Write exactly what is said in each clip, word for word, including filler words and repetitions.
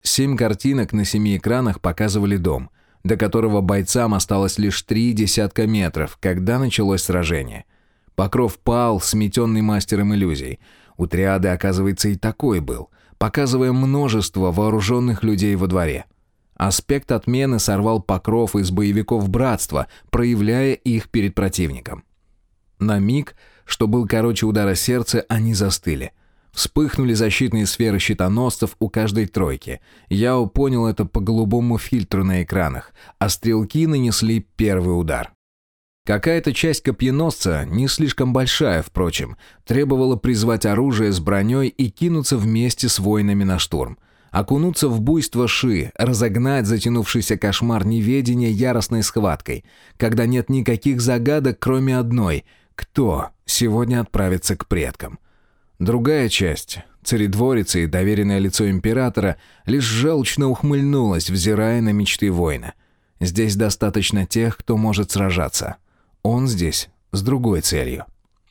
Семь картинок на семи экранах показывали дом, до которого бойцам осталось лишь три десятка метров, когда началось сражение. Покров пал, сметенный мастером иллюзий. У триады, оказывается, и такой был, показывая множество вооруженных людей во дворе. Аспект отмены сорвал покров из боевиков братства, проявляя их перед противником. На миг, что был короче удара сердца, они застыли. Вспыхнули защитные сферы щитоносцев у каждой тройки. Яо понял это по голубому фильтру на экранах, а стрелки нанесли первый удар. Какая-то часть копьеносца, не слишком большая, впрочем, требовала призвать оружие с броней и кинуться вместе с воинами на штурм. Окунуться в буйство Ши, разогнать затянувшийся кошмар неведения яростной схваткой, когда нет никаких загадок, кроме одной — кто сегодня отправится к предкам. Другая часть, царедворица и доверенное лицо императора, лишь желчно ухмыльнулась, взирая на мечты воина. Здесь достаточно тех, кто может сражаться. Он здесь с другой целью.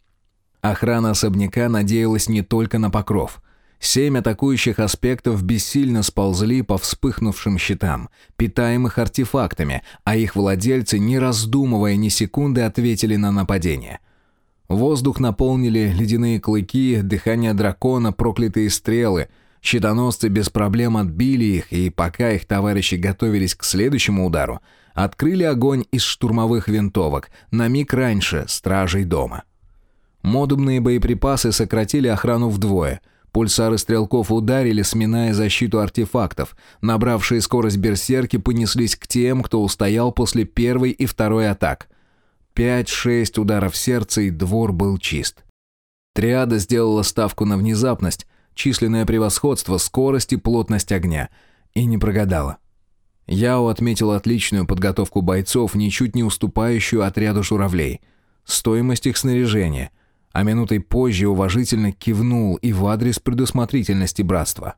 Охрана особняка надеялась не только на покров. Семь атакующих аспектов бессильно сползли по вспыхнувшим щитам, питаемых артефактами, а их владельцы, не раздумывая ни секунды, ответили на нападение. Воздух наполнили ледяные клыки, дыхание дракона, проклятые стрелы. Щитоносцы без проблем отбили их, и пока их товарищи готовились к следующему удару, открыли огонь из штурмовых винтовок, на миг раньше стражей дома. Модульные боеприпасы сократили охрану вдвое. Пульсары стрелков ударили, сминая защиту артефактов. Набравшие скорость берсерки понеслись к тем, кто устоял после первой и второй атак. Пять-шесть ударов сердца, и двор был чист. Триада сделала ставку на внезапность, численное превосходство, скорость и плотность огня. И не прогадала. Яо отметил отличную подготовку бойцов, ничуть не уступающую отряду журавлей. Стоимость их снаряжения. А минутой позже уважительно кивнул и в адрес предусмотрительности братства.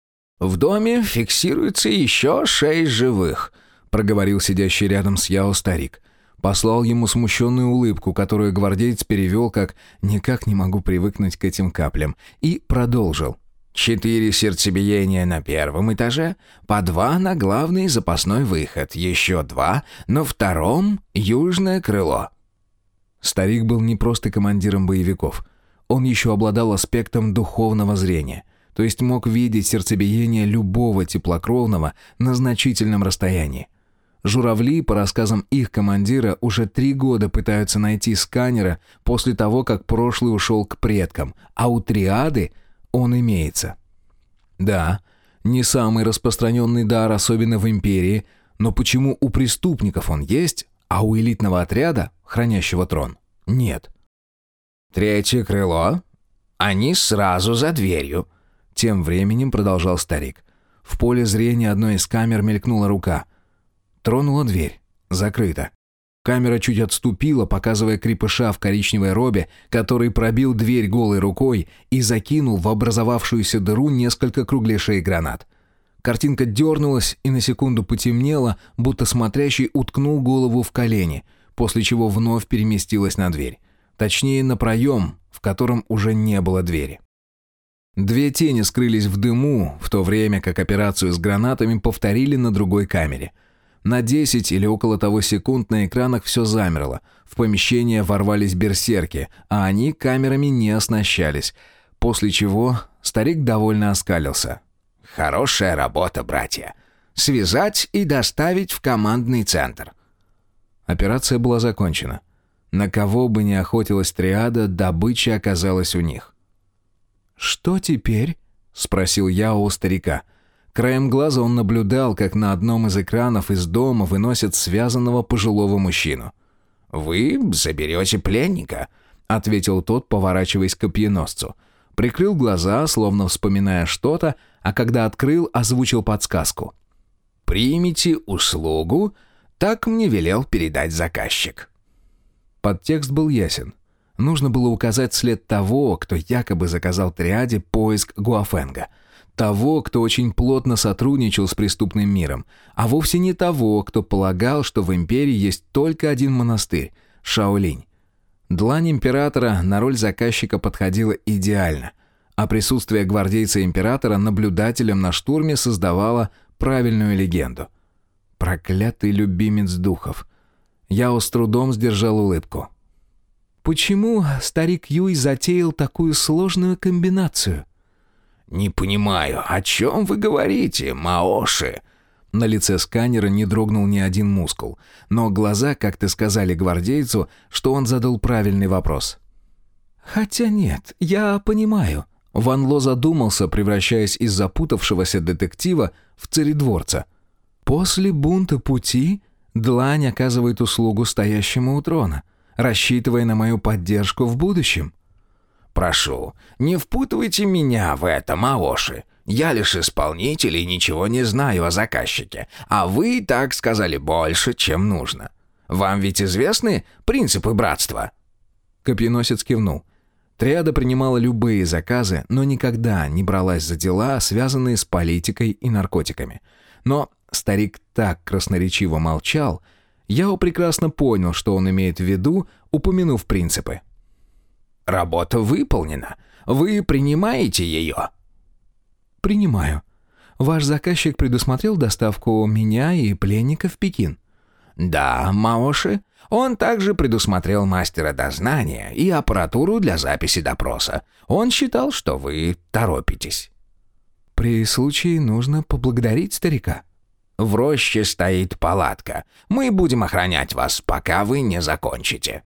«В доме фиксируется еще шесть живых», — проговорил сидящий рядом с Яо старик. Послал ему смущенную улыбку, которую гвардеец перевел как «никак не могу привыкнуть к этим каплям», и продолжил. «Четыре сердцебиения на первом этаже, по два на главный запасной выход, еще два на втором южное крыло». Старик был не просто командиром боевиков. Он еще обладал аспектом духовного зрения, то есть мог видеть сердцебиение любого теплокровного на значительном расстоянии. Журавли, по рассказам их командира, уже три года пытаются найти сканера после того, как прошлый ушел к предкам, а у триады он имеется. Да, не самый распространенный дар, особенно в империи, но почему у преступников он есть, а у элитного отряда, хранящего трон, нет? «Третье крыло? Они сразу за дверью», — тем временем продолжал старик. В поле зрения одной из камер мелькнула рука. Тронула дверь. Закрыто. Камера чуть отступила, показывая крепыша в коричневой робе, который пробил дверь голой рукой и закинул в образовавшуюся дыру несколько кругляшей гранат. Картинка дернулась и на секунду потемнела, будто смотрящий уткнул голову в колени, после чего вновь переместилась на дверь. Точнее, на проем, в котором уже не было двери. Две тени скрылись в дыму, в то время как операцию с гранатами повторили на другой камере. На десять или около того секунд на экранах все замерло. В помещение ворвались берсерки, а они камерами не оснащались. После чего старик довольно оскалился. «Хорошая работа, братья. Связать и доставить в командный центр». Операция была закончена. На кого бы ни охотилась триада, добыча оказалась у них. «Что теперь?» — спросил я у старика. Краем глаза он наблюдал, как на одном из экранов из дома выносят связанного пожилого мужчину. «Вы заберете пленника», — ответил тот, поворачиваясь к копьеносцу. Прикрыл глаза, словно вспоминая что-то, а когда открыл, озвучил подсказку. «Примите услугу, так мне велел передать заказчик». Подтекст был ясен. Нужно было указать след того, кто якобы заказал триаде поиск Гуафэнга. Того, кто очень плотно сотрудничал с преступным миром, а вовсе не того, кто полагал, что в империи есть только один монастырь – Шаолинь. Длань императора на роль заказчика подходила идеально. а присутствие гвардейца императора наблюдателем на штурме создавало правильную легенду. Проклятый любимец духов. Я с трудом сдержал улыбку. «Почему старик Юй затеял такую сложную комбинацию?» «Не понимаю, о чем вы говорите, Маоши?» На лице сканера не дрогнул ни один мускул, но глаза как-то сказали гвардейцу, что он задал правильный вопрос. «Хотя нет, я понимаю». Ван Ло задумался, превращаясь из запутавшегося детектива в царедворца. «После бунта пути длань оказывает услугу стоящему у трона, рассчитывая на мою поддержку в будущем». «Прошу, не впутывайте меня в это, Маоши. Я лишь исполнитель и ничего не знаю о заказчике, а вы так сказали больше, чем нужно. Вам ведь известны принципы братства?» Копьеносец кивнул. Триада принимала любые заказы, но никогда не бралась за дела, связанные с политикой и наркотиками. Но старик так красноречиво молчал, я прекрасно понял, что он имеет в виду, упомянув принципы. «Работа выполнена. Вы принимаете ее?» «Принимаю. Ваш заказчик предусмотрел доставку меня и пленника в Пекин?» «Да, Маоши. Он также предусмотрел мастера дознания и аппаратуру для записи допроса. Он считал, что вы торопитесь». «При случае нужно поблагодарить старика». «В роще стоит палатка. Мы будем охранять вас, пока вы не закончите».